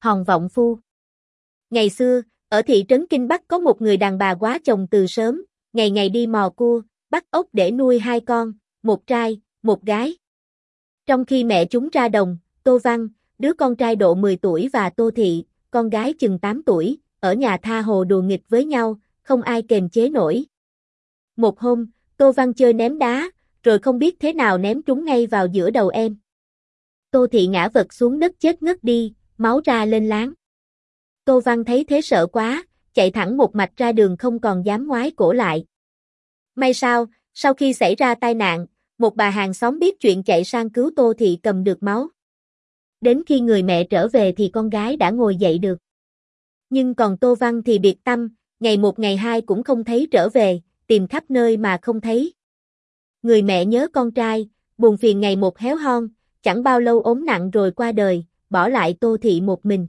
Hòn Vọng Phu. Ngày xưa, ở thị trấn Kinh Bắc có một người đàn bà quá chồng từ sớm, ngày ngày đi mò cua, bắt ốc để nuôi hai con, một trai, một gái. Trong khi mẹ chúng ra đồng, Tô Văn, đứa con trai độ 10 tuổi và Tô Thị, con gái chừng 8 tuổi, ở nhà tha hồ đùa nghịch với nhau, không ai kềm chế nổi. Một hôm, Tô Văn chơi ném đá, rồi không biết thế nào ném trúng ngay vào giữa đầu em. Tô Thị ngã vật xuống đất chết ngất đi, máu ra lên láng. Tô Văn thấy thế sợ quá, chạy thẳng một mạch ra đường không còn dám ngoái cổ lại. May sao, sau khi xảy ra tai nạn, một bà hàng xóm biết chuyện chạy sang cứu Tô Thị cầm được máu. Đến khi người mẹ trở về thì con gái đã ngồi dậy được. Nhưng còn Tô Văn thì biệt tâm, ngày một ngày hai cũng không thấy trở về, tìm khắp nơi mà không thấy. Người mẹ nhớ con trai, buồn phiền ngày một héo hon, chẳng bao lâu ốm nặng rồi qua đời, bỏ lại Tô Thị một mình.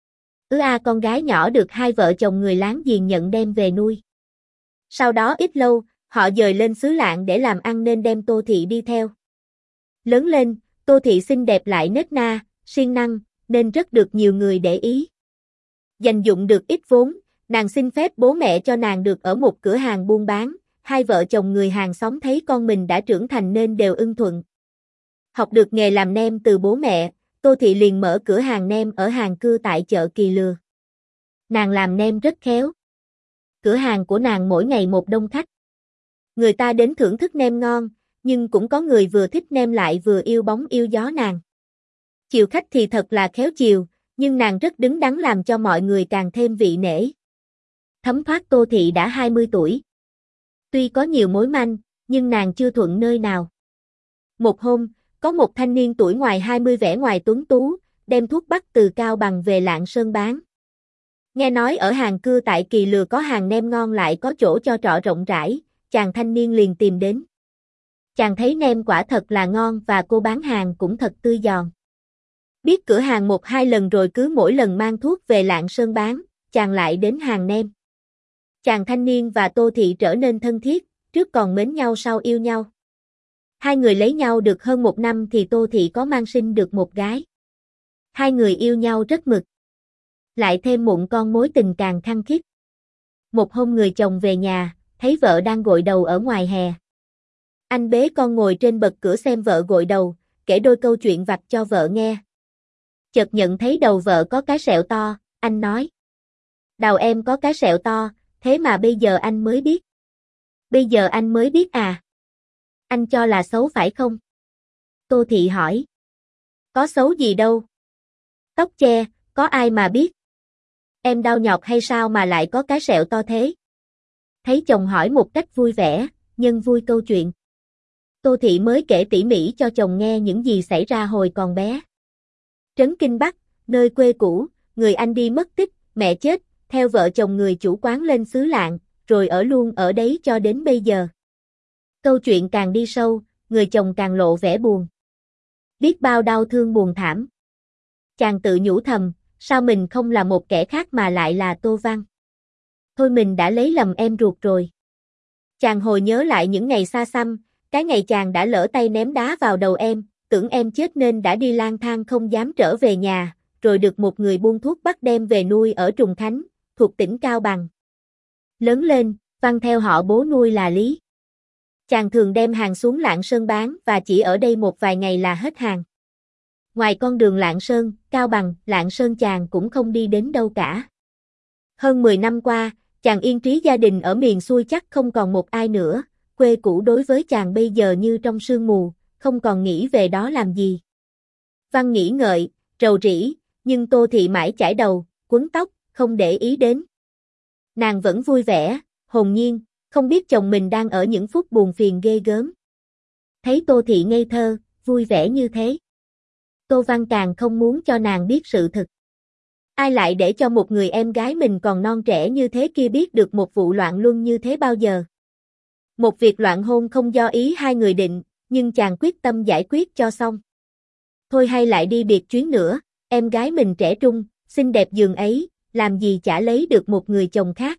Con gái nhỏ được hai vợ chồng người láng giềng nhận đem về nuôi. Sau đó ít lâu, họ dời lên xứ Lạng để làm ăn nên đem Tô Thị đi theo. Lớn lên, Tô Thị xinh đẹp lại nết na, siêng năng, nên rất được nhiều người để ý. Dành dụm được ít vốn, nàng xin phép bố mẹ cho nàng được ở một cửa hàng buôn bán, hai vợ chồng người hàng xóm thấy con mình đã trưởng thành nên đều ưng thuận. Học được nghề làm nem từ bố mẹ, Tô Thị liền mở cửa hàng nem ở Hàng Cưa tại chợ Kỳ Lừa. Nàng làm nem rất khéo. Cửa hàng của nàng mỗi ngày một đông khách. Người ta đến thưởng thức nem ngon, nhưng cũng có người vừa thích nem lại vừa yêu bóng yêu gió nàng. Chiều khách thì thật là khéo chiều, nhưng nàng rất đứng đắn làm cho mọi người càng thêm vị nể. Thấm thoát Tô Thị đã 20 tuổi. Tuy có nhiều mối manh, nhưng nàng chưa thuận nơi nào. Một hôm, có một thanh niên tuổi ngoài 20 vẻ ngoài tuấn tú, đem thuốc bắc từ Cao Bằng về Lạng Sơn bán. Nghe nói ở Hàng Cưa tại Kỳ Lừa có hàng nem ngon lại có chỗ cho trọ rộng rãi, chàng thanh niên liền tìm đến. Chàng thấy nem quả thật là ngon và cô bán hàng cũng thật tươi giòn. Biết cửa hàng một hai lần rồi cứ mỗi lần mang thuốc về Lạng Sơn bán, chàng lại đến hàng nem. Chàng thanh niên và Tô Thị trở nên thân thiết, trước còn mến nhau sau yêu nhau. Hai người lấy nhau được hơn một năm thì Tô Thị có mang sinh được một gái. Hai người yêu nhau rất mực. Lại thêm mụn con mối tình càng khăng khít. Một hôm người chồng về nhà, thấy vợ đang gội đầu ở ngoài hè. Anh bế con ngồi trên bậc cửa xem vợ gội đầu, kể đôi câu chuyện vặt cho vợ nghe. Chợt nhận thấy đầu vợ có cái sẹo to, anh nói. Đầu em có cái sẹo to, thế mà bây giờ anh mới biết. Bây giờ anh mới biết à? Anh cho là xấu phải không? Tô Thị hỏi. Có xấu gì đâu. Tóc che, có ai mà biết. Em đau nhọt hay sao mà lại có cái sẹo to thế? Thấy chồng hỏi một cách vui vẻ, nhân vui câu chuyện. Tô Thị mới kể tỉ mỉ cho chồng nghe những gì xảy ra hồi còn bé. Trấn Kinh Bắc, nơi quê cũ, người anh đi mất tích, mẹ chết, theo vợ chồng người chủ quán lên xứ Lạng, rồi ở luôn ở đấy cho đến bây giờ. Câu chuyện càng đi sâu, người chồng càng lộ vẻ buồn. Biết bao đau thương buồn thảm. Chàng tự nhủ thầm, sao mình không là một kẻ khác mà lại là Tô Văn. Thôi mình đã lấy lầm em ruột rồi. Chàng hồi nhớ lại những ngày xa xăm, cái ngày chàng đã lỡ tay ném đá vào đầu em, tưởng em chết nên đã đi lang thang không dám trở về nhà, rồi được một người buôn thuốc bắc đem về nuôi ở Trùng Khánh, thuộc tỉnh Cao Bằng. Lớn lên, Văn theo họ bố nuôi là Lý. Chàng thường đem hàng xuống Lạng Sơn bán và chỉ ở đây một vài ngày là hết hàng. Ngoài con đường Lạng Sơn, Cao Bằng, Lạng Sơn chàng cũng không đi đến đâu cả. Hơn 10 năm qua, chàng yên trí gia đình ở miền xuôi chắc không còn một ai nữa, quê cũ đối với chàng bây giờ như trong sương mù, không còn nghĩ về đó làm gì. Văn nghĩ ngợi, rầu rĩ, nhưng Tô Thị mãi chải đầu, quấn tóc, không để ý đến. Nàng vẫn vui vẻ, hồn nhiên, không biết chồng mình đang ở những phút buồn phiền ghê gớm. Thấy Tô Thị ngây thơ, vui vẻ như thế. Tô Văn càng không muốn cho nàng biết sự thực. Ai lại để cho một người em gái mình còn non trẻ như thế kia biết được một vụ loạn luân như thế bao giờ. Một việc loạn hôn không do ý hai người định, nhưng chàng quyết tâm giải quyết cho xong. Thôi hay lại đi biệt chuyến nữa, em gái mình trẻ trung, xinh đẹp giường ấy, làm gì chả lấy được một người chồng khác.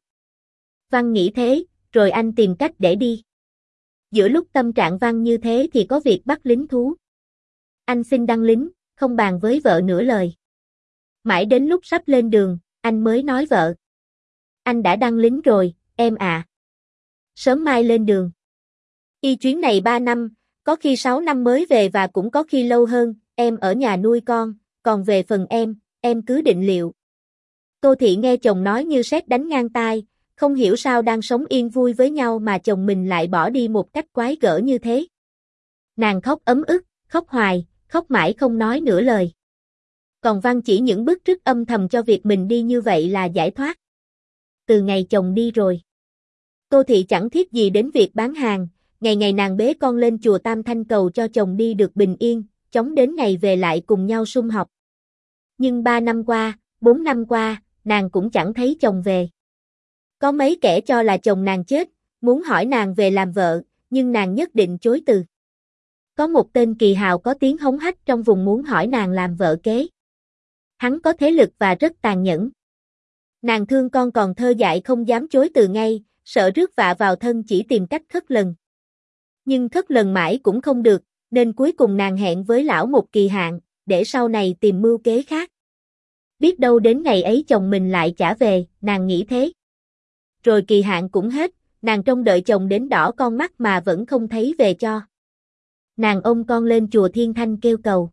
Văn nghĩ thế, rồi anh tìm cách để đi. Giữa lúc tâm trạng Văn như thế thì có việc bắt lính thú. Anh xin đăng lính, không bàn với vợ nửa lời. Mãi đến lúc sắp lên đường, anh mới nói vợ. Anh đã đăng lính rồi, em à. Sớm mai lên đường. Y chuyến này 3 năm, có khi 6 năm mới về và cũng có khi lâu hơn, em ở nhà nuôi con, còn về phần em cứ định liệu. Tô Thị nghe chồng nói như sét đánh ngang tai, không hiểu sao đang sống yên vui với nhau mà chồng mình lại bỏ đi một cách quái gở như thế. Nàng khóc ấm ức, khóc hoài, khóc mãi không nói nửa lời. Còn Văn chỉ những bức rứt âm thầm cho việc mình đi như vậy là giải thoát. Từ ngày chồng đi rồi, Tô Thị chẳng thiết gì đến việc bán hàng, ngày ngày nàng bế con lên chùa Tam Thanh cầu cho chồng đi được bình yên, chóng đến ngày về lại cùng nhau sum họp. Nhưng 3 năm qua, 4 năm qua, nàng cũng chẳng thấy chồng về. Có mấy kẻ cho là chồng nàng chết, muốn hỏi nàng về làm vợ, nhưng nàng nhất định chối từ. Có một tên kỳ hào có tiếng hống hách trong vùng muốn hỏi nàng làm vợ kế. Hắn có thế lực và rất tàn nhẫn. Nàng thương con còn thơ dại không dám chối từ ngay, sợ rước vạ vào thân chỉ tìm cách khất lần. Nhưng khất lần mãi cũng không được, nên cuối cùng nàng hẹn với lão một kỳ hạn, để sau này tìm mưu kế khác. Biết đâu đến ngày ấy chồng mình lại trả về, nàng nghĩ thế. Rồi kỳ hạn cũng hết, nàng trông đợi chồng đến đỏ con mắt mà vẫn không thấy về cho. Nàng ôm con lên chùa Thiên Thanh kêu cầu.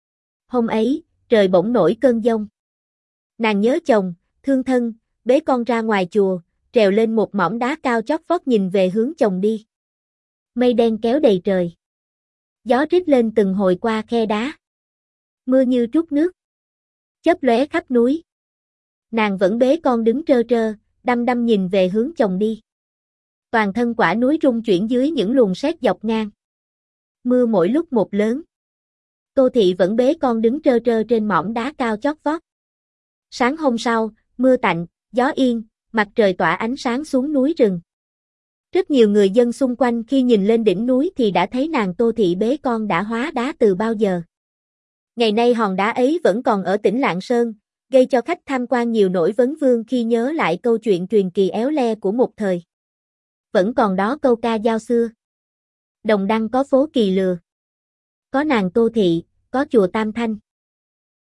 Hôm ấy, trời bỗng nổi cơn giông. Nàng nhớ chồng, thương thân, bế con ra ngoài chùa, trèo lên một mỏm đá cao chót vót nhìn về hướng chồng đi. Mây đen kéo đầy trời. Gió rít lên từng hồi qua khe đá. Mưa như trút nước. Chớp lóe khắp núi. Nàng vẫn bế con đứng trơ trơ, đăm đăm nhìn về hướng chồng đi. Toàn thân quả núi rung chuyển dưới những luồng sét dọc ngang. Mưa mỗi lúc một lớn. Tô Thị vẫn bế con đứng trơ trơ trên mỏm đá cao chót vót. Sáng hôm sau, mưa tạnh, gió yên, mặt trời tỏa ánh sáng xuống núi rừng. Rất nhiều người dân xung quanh khi nhìn lên đỉnh núi thì đã thấy nàng Tô Thị bế con đã hóa đá từ bao giờ. Ngày nay hòn đá ấy vẫn còn ở tỉnh Lạng Sơn, gây cho khách tham quan nhiều nỗi vấn vương khi nhớ lại câu chuyện truyền kỳ éo le của một thời. Vẫn còn đó câu ca dao xưa. Đồng Đăng có phố Kỳ Lừa. Có nàng Tô Thị, có chùa Tam Thanh.